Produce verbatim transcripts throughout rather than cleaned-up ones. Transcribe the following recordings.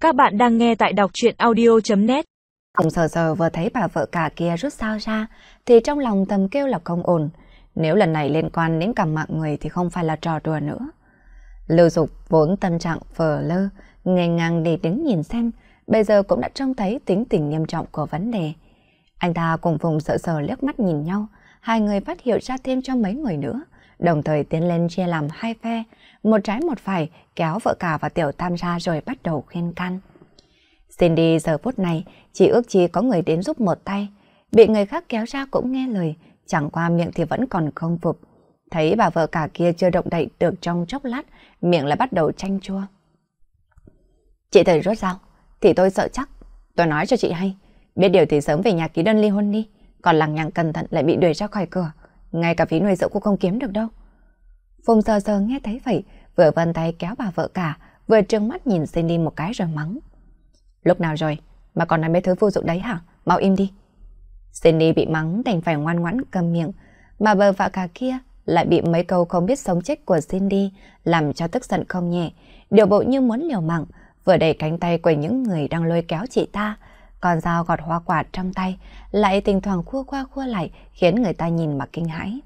Các bạn đang nghe tại đọc truyện audio.net. Ông sờ sờ vừa thấy bà vợ cả kia rút dao ra, thì trong lòng thầm kêu là không ổn. Nếu lần này liên quan đến cả mạng người thì không phải là trò đùa nữa. Lưu Dục vốn tâm trạng phờ lơ, ngây ngang để đứng nhìn xem, bây giờ cũng đã trông thấy tính tình nghiêm trọng của vấn đề. Anh ta cùng Phùng sợ sờ liếc mắt nhìn nhau, hai người phát hiện ra thêm cho mấy người nữa, đồng thời tiến lên chia làm hai phe, một trái một phải kéo vợ cả và tiểu tam ra rồi bắt đầu khuyên can. Cindy giờ phút này chỉ ước chi có người đến giúp một tay, bị người khác kéo ra cũng nghe lời, chẳng qua miệng thì vẫn còn không phục. Thấy bà vợ cả kia chưa động đậy được trong chốc lát, miệng lại bắt đầu chanh chua. Chị thầy rốt dao, thì tôi sợ chắc. Tôi nói cho chị hay, biết điều thì sớm về nhà ký đơn ly hôn đi, còn lằng nhằng cẩn thận lại bị đuổi ra khỏi cửa, ngay cả phí nuôi dưỡng cũng không kiếm được đâu. Phùng sờ sờ nghe thấy vậy, vừa vân tay kéo bà vợ cả, vừa trừng mắt nhìn Cindy một cái rồi mắng. Lúc nào rồi mà còn nói mấy thứ vô dụng đấy hả? Mau im đi. Cindy bị mắng đành phải ngoan ngoãn cầm miệng, mà bà vợ cả kia lại bị mấy câu không biết sống chết của Cindy làm cho tức giận không nhẹ, điều bộ như muốn liều mạng, vừa đẩy cánh tay của những người đang lôi kéo chị ta, còn dao gọt hoa quả trong tay lại thỉnh thoảng khua qua khua lại khiến người ta nhìn mà kinh hãi.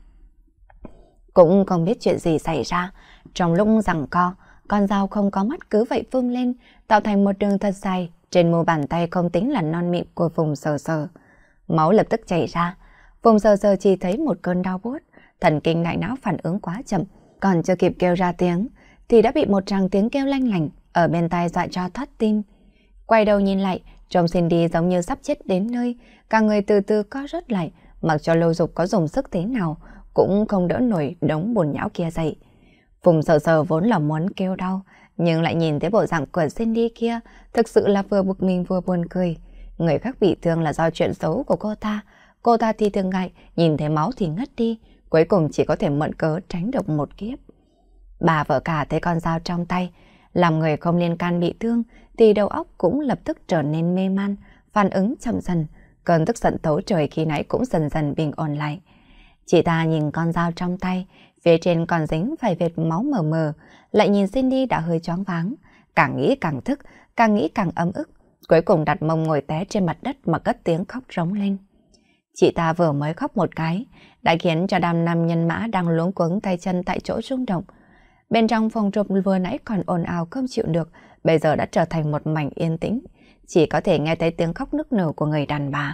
Cũng không biết chuyện gì xảy ra, trong lúc giằng co, con dao không có mắt cứ vậy vung lên, tạo thành một đường thật dài trên mu bàn tay không tính là non mịn của Phùng sờ sờ. Máu lập tức chảy ra, Phùng sờ sờ chỉ thấy một cơn đau buốt, thần kinh đại não phản ứng quá chậm, còn chưa kịp kêu ra tiếng thì đã bị một tràng tiếng kêu lanh lảnh ở bên tai dọa cho thoát tim. Quay đầu nhìn lại, trông Cindy giống như sắp chết đến nơi, cả người từ từ co rút lại, mặc cho Lưu Dục có dùng sức thế nào cũng không đỡ nổi đống bùn nhão kia dậy. Phùng sờ sờ vốn là muốn kêu đau, nhưng lại nhìn thấy bộ dạng của Cindy kia, thực sự là vừa bực mình vừa buồn cười. Người khác bị thương là do chuyện xấu của cô ta, cô ta thì thường ngại, nhìn thấy máu thì ngất đi, cuối cùng chỉ có thể mượn cớ tránh được một kiếp. Bà vợ cả thấy con dao trong tay, làm người không liên can bị thương, thì đầu óc cũng lập tức trở nên mê man, phản ứng chậm dần, cơn tức giận tấu trời khi nãy cũng dần dần bình ổn lại. Chị ta nhìn con dao trong tay, phía trên còn dính vài vệt máu mờ mờ, lại nhìn Cindy đã hơi choáng váng, càng nghĩ càng thức, càng nghĩ càng ấm ức, cuối cùng đặt mông ngồi té trên mặt đất mà cất tiếng khóc rống lên. Chị ta vừa mới khóc một cái, đã khiến cho đám nam nhân mã đang luống cuống tay chân tại chỗ rung động. Bên trong phòng chụp vừa nãy còn ồn ào không chịu được, bây giờ đã trở thành một mảnh yên tĩnh, chỉ có thể nghe thấy tiếng khóc nức nở của người đàn bà.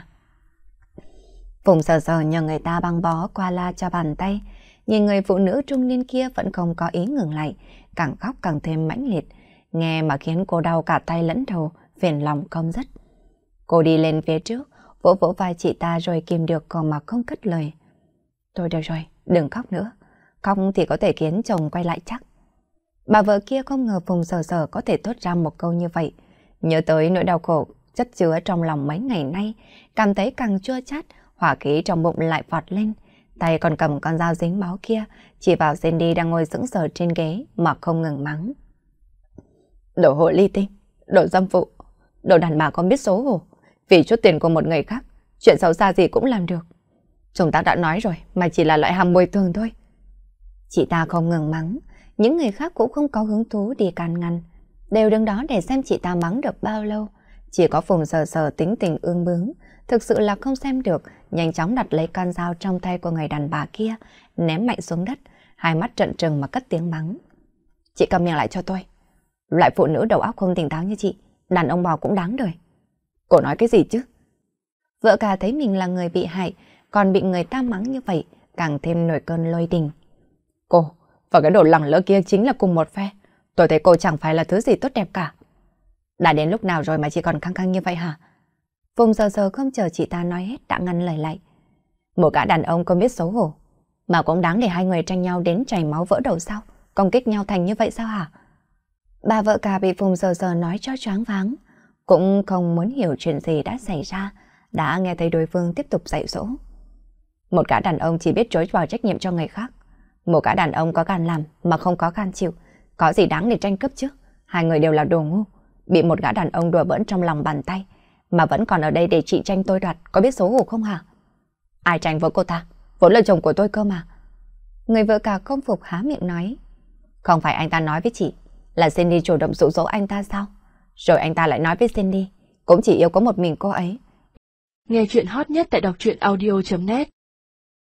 Phùng sờ sờ nhờ người ta băng bó qua la cho bàn tay, nhìn người phụ nữ trung niên kia vẫn không có ý ngừng lại, càng khóc càng thêm mãnh liệt, nghe mà khiến cô đau cả tay lẫn đầu, phiền lòng không dứt. Cô đi lên phía trước, vỗ vỗ vai chị ta rồi kìm được còn mà không cất lời. Thôi được rồi, đừng khóc nữa, khóc thì có thể khiến chồng quay lại chắc. Bà vợ kia không ngờ Phùng sờ sờ có thể thốt ra một câu như vậy, nhớ tới nỗi đau khổ chất chứa trong lòng mấy ngày nay, cảm thấy càng chua chát, hỏa khí trong bụng lại vọt lên, tay còn cầm con dao dính máu kia, chỉ vào Cindy đang ngồi sững sờ trên ghế mà không ngừng mắng. Đồ hộ ly tinh, đồ dâm phụ, đồ đàn bà không biết xấu hổ, vì chút tiền của một người khác, chuyện xấu xa gì cũng làm được. Chúng ta đã nói rồi, mà chỉ là loại hàng bồi thường thôi. Chị ta không ngừng mắng, những người khác cũng không có hứng thú đi can ngăn, đều đứng đó để xem chị ta mắng được bao lâu. Chỉ có Phùng sờ sờ tính tình ương bướng, thực sự là không xem được, nhanh chóng đặt lấy con dao trong tay của người đàn bà kia, ném mạnh xuống đất, hai mắt trợn trừng mà cất tiếng mắng. Chị cầm miệng lại cho tôi. Loại phụ nữ đầu óc không tỉnh táo như chị, đàn ông bò cũng đáng đời. Cô nói cái gì chứ? Vợ cả thấy mình là người bị hại, còn bị người ta mắng như vậy, càng thêm nổi cơn lôi đình. Cô và cái đồ lẳng lỡ kia chính là cùng một phe. Tôi thấy cô chẳng phải là thứ gì tốt đẹp cả. Đã đến lúc nào rồi mà chị còn căng căng như vậy hả? Phùng sờ sờ không chờ chị ta nói hết đã ngăn lời lại. Một gã đàn ông không biết xấu hổ, mà cũng đáng để hai người tranh nhau đến chảy máu vỡ đầu sao? Công kích nhau thành như vậy sao hả? Bà vợ cả bị Phùng sờ sờ nói cho choáng váng, cũng không muốn hiểu chuyện gì đã xảy ra, đã nghe thấy đối phương tiếp tục dạy dỗ. Một gã đàn ông chỉ biết chối bỏ trách nhiệm cho người khác. Một gã đàn ông có gan làm mà không có gan chịu, có gì đáng để tranh cướp chứ? Hai người đều là đồ ngu, bị một gã đàn ông đùa bỡn trong lòng bàn tay, mà vẫn còn ở đây để chị tranh tôi đoạt, có biết xấu hổ không hả? Ai tranh với cô ta? Vốn là chồng của tôi cơ mà. Người vợ cả không phục há miệng nói. Không phải anh ta nói với chị là Cindy chủ động dụ dỗ anh ta sao? Rồi anh ta lại nói với Cindy, cũng chỉ yêu có một mình cô ấy. Nghe chuyện hot nhất tại đọc truyện audio chấm net.